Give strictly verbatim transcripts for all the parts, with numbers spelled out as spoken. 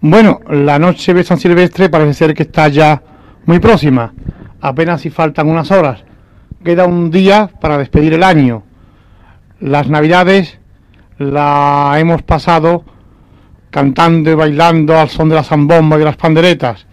Bueno, la noche de San Silvestre parece ser que está ya muy próxima. Apenas si faltan unas horas. Queda un día para despedir el año. Las Navidades la hemos pasado cantando y bailando al son de la zambomba y de las panderetas.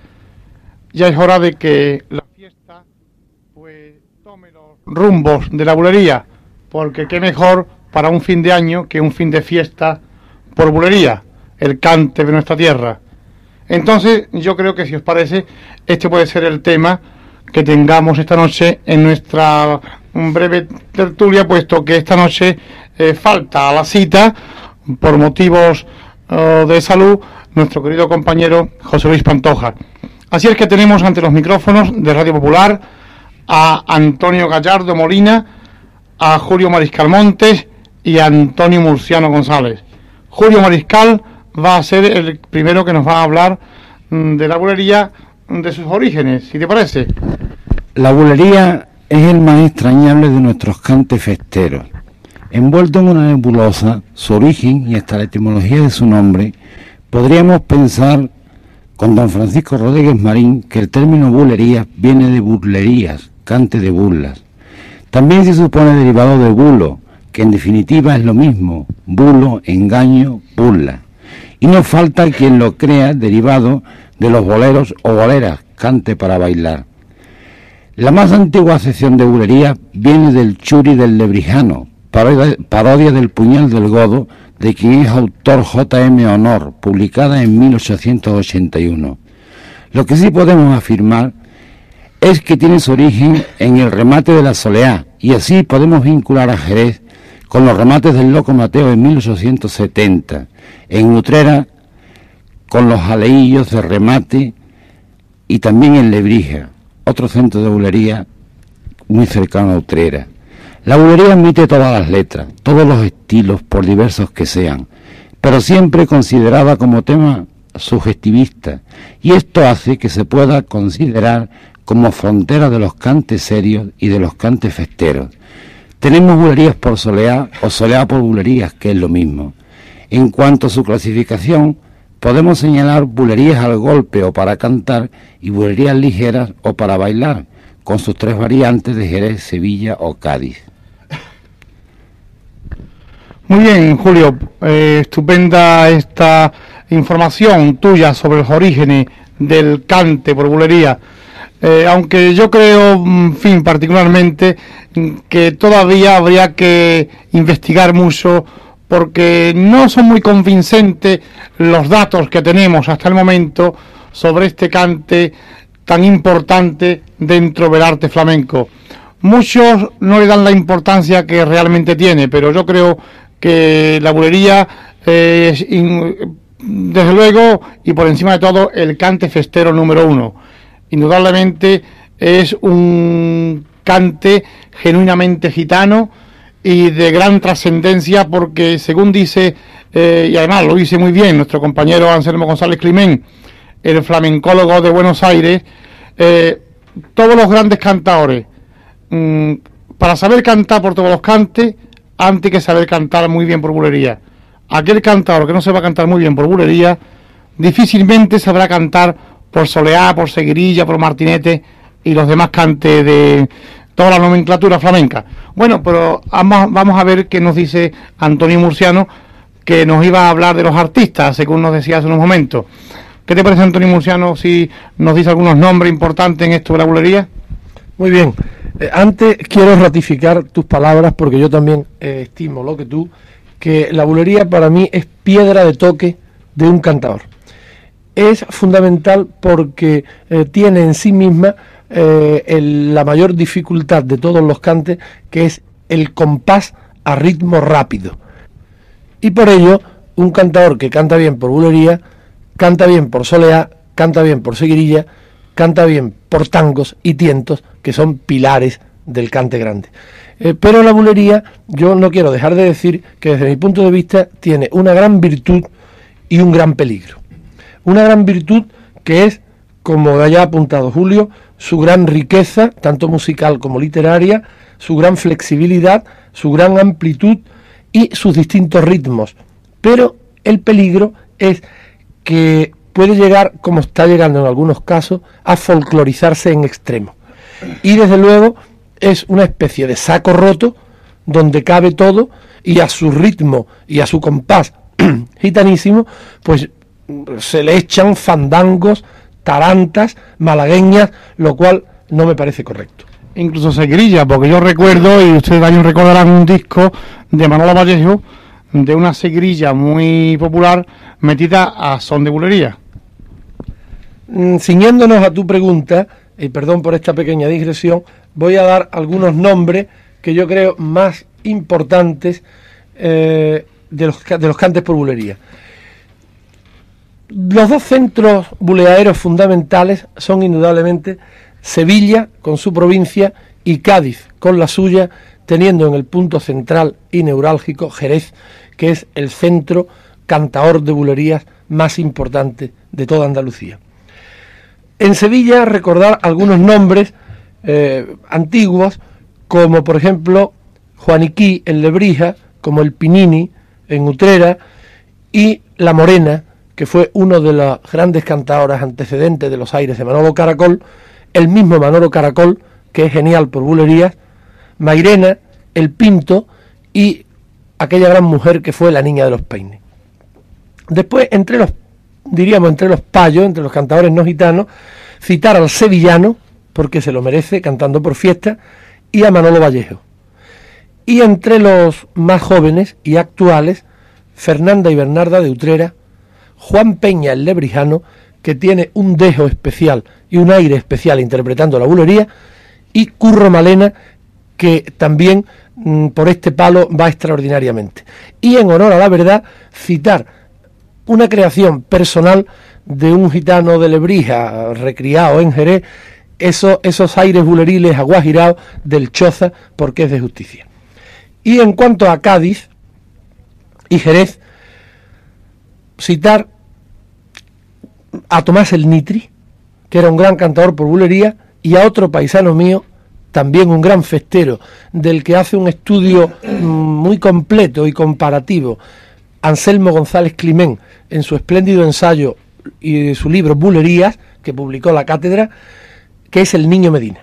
Ya es hora de que la fiesta pues tome los rumbos de la bulería, porque qué mejor para un fin de año que un fin de fiesta por bulería, el cante de nuestra tierra. Entonces yo creo que, si os parece, este puede ser el tema que tengamos esta noche en nuestra breve tertulia, puesto que esta noche eh, falta a la cita por motivos uh, de salud nuestro querido compañero José Luis Pantoja. Así es que tenemos ante los micrófonos de Radio Popular a Antonio Gallardo Molina, a Julio Mariscal Montes y a Antonio Murciano González. Julio Mariscal va a ser el primero que nos va a hablar de la bulería, de sus orígenes, si te parece. La bulería es el más extrañable de nuestros cantes festeros. Envuelto en una nebulosa, su origen y hasta la etimología de su nombre, podríamos pensar con don Francisco Rodríguez Marín que el término bulería viene de burlerías, cante de burlas. También se supone derivado de bulo, que en definitiva es lo mismo, bulo, engaño, burla. Y no falta quien lo crea derivado de los boleros o boleras, cante para bailar. La más antigua acepción de bulería viene del Churi del Lebrijano, parodia, parodia del Puñal del Godo, de quien es autor J M Honor, publicada en mil ochocientos ochenta y uno. Lo que sí podemos afirmar es que tiene su origen en el remate de la Soleá, y así podemos vincular a Jerez con los remates del Loco Mateo en mil ochocientos setenta, en Utrera con los aleillos de remate, y también en Lebrija, otro centro de bulería muy cercano a Utrera. La bulería admite todas las letras, todos los estilos, por diversos que sean, pero siempre considerada como tema sugestivista, y esto hace que se pueda considerar como frontera de los cantes serios y de los cantes festeros. Tenemos bulerías por soleá o soleá por bulerías, que es lo mismo. En cuanto a su clasificación, podemos señalar bulerías al golpe o para cantar y bulerías ligeras o para bailar, con sus tres variantes de Jerez, Sevilla o Cádiz. Muy bien, Julio, eh, estupenda esta información tuya sobre los orígenes del cante por bulería. Eh, aunque yo creo, en fin, particularmente, que todavía habría que investigar mucho, porque no son muy convincentes los datos que tenemos hasta el momento sobre este cante tan importante dentro del arte flamenco. Muchos no le dan la importancia que realmente tiene, pero yo creo que la bulería eh, es, in, desde luego, y por encima de todo, el cante festero número uno. Indudablemente es un cante genuinamente gitano y de gran trascendencia, porque según dice, eh, y además lo dice muy bien nuestro compañero Anselmo González Climén, el flamencólogo de Buenos Aires, eh, todos los grandes cantadores, mmm, para saber cantar por todos los cantes, antes que saber cantar muy bien por bulería. Aquel cantador que no sepa cantar muy bien por bulería, difícilmente sabrá cantar por soleá, por seguirilla, por martinete y los demás cantes de toda la nomenclatura flamenca. Bueno, pero vamos a ver qué nos dice Antonio Murciano, que nos iba a hablar de los artistas, según nos decía hace unos momentos. ¿Qué te parece, Antonio Murciano, si nos dice algunos nombres importantes en esto de la bulería? Muy bien. Eh, antes quiero ratificar tus palabras, porque yo también eh, estimo lo que tú, que la bulería para mí es piedra de toque de un cantador. Es fundamental porque eh, tiene en sí misma eh, el, la mayor dificultad de todos los cantes, que es el compás a ritmo rápido. Y por ello, un cantador que canta bien por bulería, canta bien por soleá, canta bien por seguirilla, canta bien por tangos y tientos, que son pilares del cante grande. Eh, pero la bulería, yo no quiero dejar de decir que desde mi punto de vista tiene una gran virtud y un gran peligro. Una gran virtud que es, como ya ha apuntado Julio, su gran riqueza, tanto musical como literaria, su gran flexibilidad, su gran amplitud y sus distintos ritmos. Pero el peligro es que puede llegar, como está llegando en algunos casos, a folclorizarse en extremo. Y desde luego es una especie de saco roto donde cabe todo, y a su ritmo y a su compás gitanísimo, pues se le echan fandangos, tarantas, malagueñas, lo cual no me parece correcto. Incluso se grilla, porque yo recuerdo, y ustedes también recordarán un disco de Manolo Vallejo, de una segrilla muy popular metida a son de bulería. Mm, ciñéndonos a tu pregunta, y perdón por esta pequeña digresión, voy a dar algunos nombres que yo creo más importantes eh, de, los, de los cantes por bulería. Los dos centros buleaeros fundamentales son indudablemente Sevilla con su provincia y Cádiz con la suya, teniendo en el punto central y neurálgico Jerez, que es el centro cantaor de bulerías más importante de toda Andalucía. En Sevilla recordar algunos nombres eh, antiguos, como por ejemplo Juaniquí en Lebrija, como el Pinini en Utrera, y La Morena, que fue uno de las grandes cantadoras antecedentes de los aires de Manolo Caracol, el mismo Manolo Caracol, que es genial por bulerías, Mairena, El Pinto y aquella gran mujer que fue la Niña de los Peines. Después, entre los, diríamos, entre los payos, entre los cantadores no gitanos, citar al Sevillano, porque se lo merece, cantando por fiesta, y a Manolo Vallejo. Y entre los más jóvenes y actuales, Fernanda y Bernarda de Utrera, Juan Peña el Lebrijano, que tiene un dejo especial y un aire especial interpretando la bulería, y Curro Malena, que también mmm, por este palo va extraordinariamente. Y en honor a la verdad, citar una creación personal de un gitano de Lebrija, recriado en Jerez, esos, esos aires buleriles aguajirados del Choza, porque es de justicia. Y en cuanto a Cádiz y Jerez, citar a Tomás el Nitri, que era un gran cantador por bulería, y a otro paisano mío, también un gran festero, del que hace un estudio muy completo y comparativo Anselmo González Climén en su espléndido ensayo y su libro Bulerías, que publicó La Cátedra, que es El Niño Medina.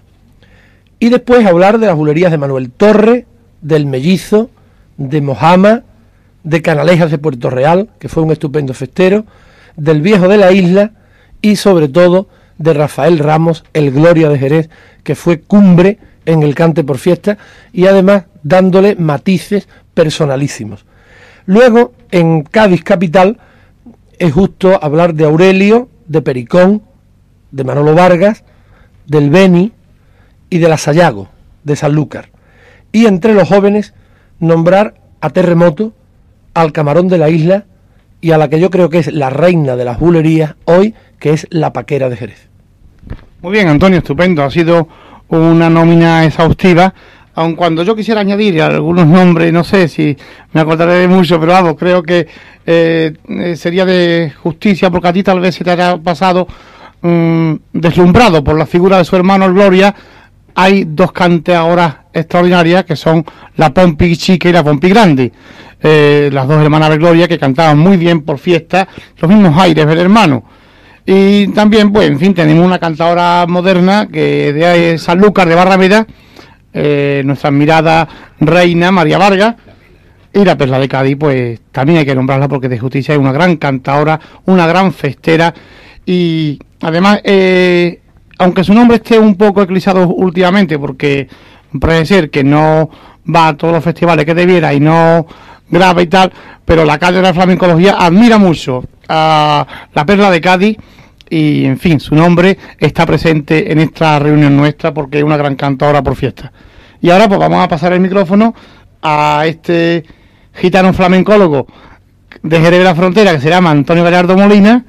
Y después hablar de las bulerías de Manuel Torre, del Mellizo, de Mojama, de Canalejas de Puerto Real, que fue un estupendo festero, del Viejo de la Isla y sobre todo de Rafael Ramos, el Gloria de Jerez, que fue cumbre en el cante por fiesta y además dándole matices personalísimos. Luego, en Cádiz capital, es justo hablar de Aurelio, de Pericón, de Manolo Vargas, del Beni y de la Sayago, de Sanlúcar. Y entre los jóvenes, nombrar a Terremoto, al Camarón de la Isla y a la que yo creo que es la reina de las bulerías hoy, que es la Paquera de Jerez. Muy bien, Antonio, estupendo. Ha sido una nómina exhaustiva, aun cuando yo quisiera añadir algunos nombres, no sé si me acordaré de mucho, pero vamos, creo que eh, sería de justicia, porque a ti tal vez se te haya pasado um, deslumbrado por la figura de su hermano el Gloria. Hay dos cantadoras extraordinarias que son la Pompi Chica y la Pompi Grande, eh, las dos hermanas de Gloria, que cantaban muy bien por fiesta, los mismos aires del hermano. Y también, pues, en fin, tenemos una cantadora moderna que de Sanlúcar de Barrameda, eh, nuestra admirada reina María Vargas, y la Perla de Cádiz, pues también hay que nombrarla porque de justicia es una gran cantadora, una gran festera, y además, eh, aunque su nombre esté un poco eclipsado últimamente, porque parece ser que no va a todos los festivales que debiera y no graba y tal, pero la Cátedra de Flamencología admira mucho a la Perla de Cádiz y, en fin, su nombre está presente en esta reunión nuestra porque es una gran cantadora por fiesta. Y ahora pues vamos a pasar el micrófono a este gitano flamencólogo de Jerez de la Frontera que se llama Antonio Gallardo Molina,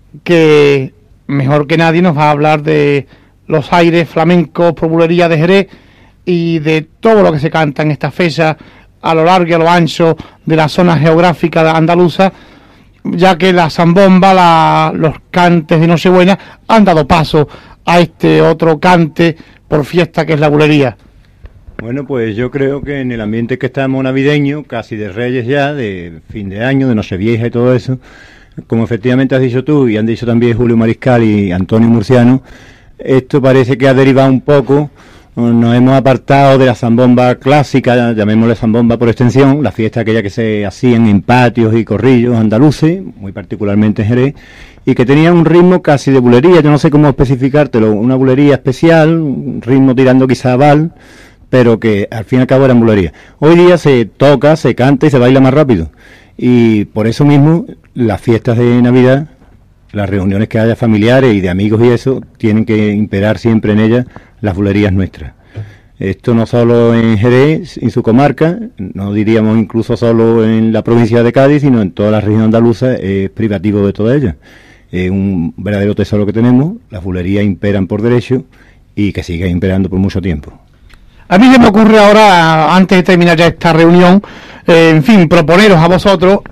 que mejor que nadie nos va a hablar de los aires flamencos por bulería de Jerez y de todo lo que se canta en esta fecha a lo largo y a lo ancho de la zona geográfica andaluza, ya que la zambomba, la, los cantes de Nochebuena han dado paso a este otro cante por fiesta que es la bulería. Bueno, pues yo creo que en el ambiente que estamos navideño, casi de Reyes ya, de fin de año, de Nochevieja y todo eso, como efectivamente has dicho tú y han dicho también Julio Mariscal y Antonio Murciano, esto parece que ha derivado un poco, nos hemos apartado de la zambomba clásica, llamémosle zambomba por extensión, la fiesta aquella que se hacían en patios y corrillos andaluces, muy particularmente en Jerez, y que tenía un ritmo casi de bulería, yo no sé cómo especificártelo, una bulería especial, un ritmo tirando quizá a bal, pero que al fin y al cabo era bulería. Hoy día se toca, se canta y se baila más rápido, y por eso mismo las fiestas de Navidad, las reuniones que haya familiares y de amigos y eso, tienen que imperar siempre en ellas las bulerías nuestras. Esto no solo en Jerez, en su comarca, no diríamos incluso solo en la provincia de Cádiz, sino en toda la región andaluza, es privativo de toda ella. Es un verdadero tesoro que tenemos, las bulerías imperan por derecho y que sigan imperando por mucho tiempo. A mí se me ocurre ahora, antes de terminar ya esta reunión, eh, en fin, proponeros a vosotros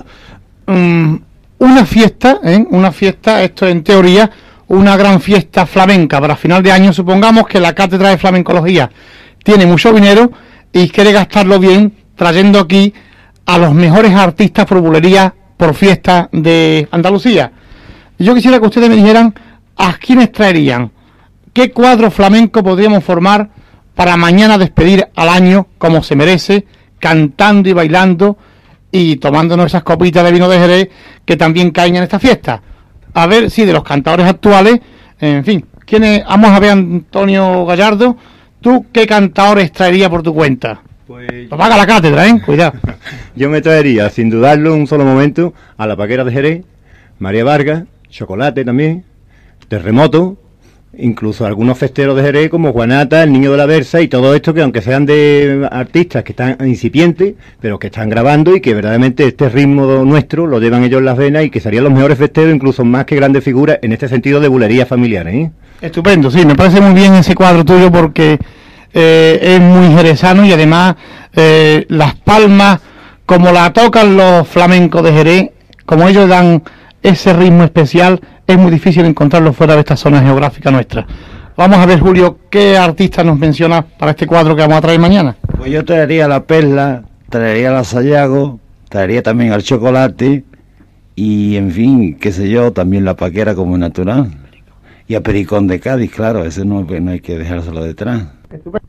um, una fiesta, ¿eh? una fiesta, esto en teoría, una gran fiesta flamenca para final de año. Supongamos que la Cátedra de Flamencología tiene mucho dinero y quiere gastarlo bien trayendo aquí a los mejores artistas por bulería por fiesta de Andalucía. Yo quisiera que ustedes me dijeran a quiénes traerían, qué cuadro flamenco podríamos formar para mañana despedir al año como se merece, cantando y bailando y tomándonos esas copitas de vino de Jerez que también caen en esta fiesta. A ver si de los cantadores actuales, en fin, ¿quiénes? Vamos a ver, Antonio Gallardo, ¿tú qué cantadores traerías por tu cuenta? Pues... Lo paga la cátedra, ¿eh? Cuidado. Yo me traería, sin dudarlo, un solo momento, a la Paquera de Jerez, María Vargas, Chocolate también, Terremoto, incluso algunos festeros de Jerez como Juanata, El Niño de la Versa y todo esto, que aunque sean de artistas que están incipientes, pero que están grabando y que verdaderamente este ritmo nuestro lo llevan ellos en las venas y que serían los mejores festeros, incluso más que grandes figuras en este sentido de bulería familiar, ¿eh? Estupendo, sí, me parece muy bien ese cuadro tuyo porque eh, es muy jerezano y además eh, las palmas, como la tocan los flamencos de Jerez, como ellos dan ese ritmo especial, es muy difícil encontrarlo fuera de esta zona geográfica nuestra. Vamos a ver, Julio, ¿qué artista nos menciona para este cuadro que vamos a traer mañana? Pues yo traería la Perla, traería la Sayago, traería también al Chocolate y, en fin, qué sé yo, también la Paquera como natural. Y a Pericón de Cádiz, claro, ese no, no hay que dejárselo detrás. Estupendo.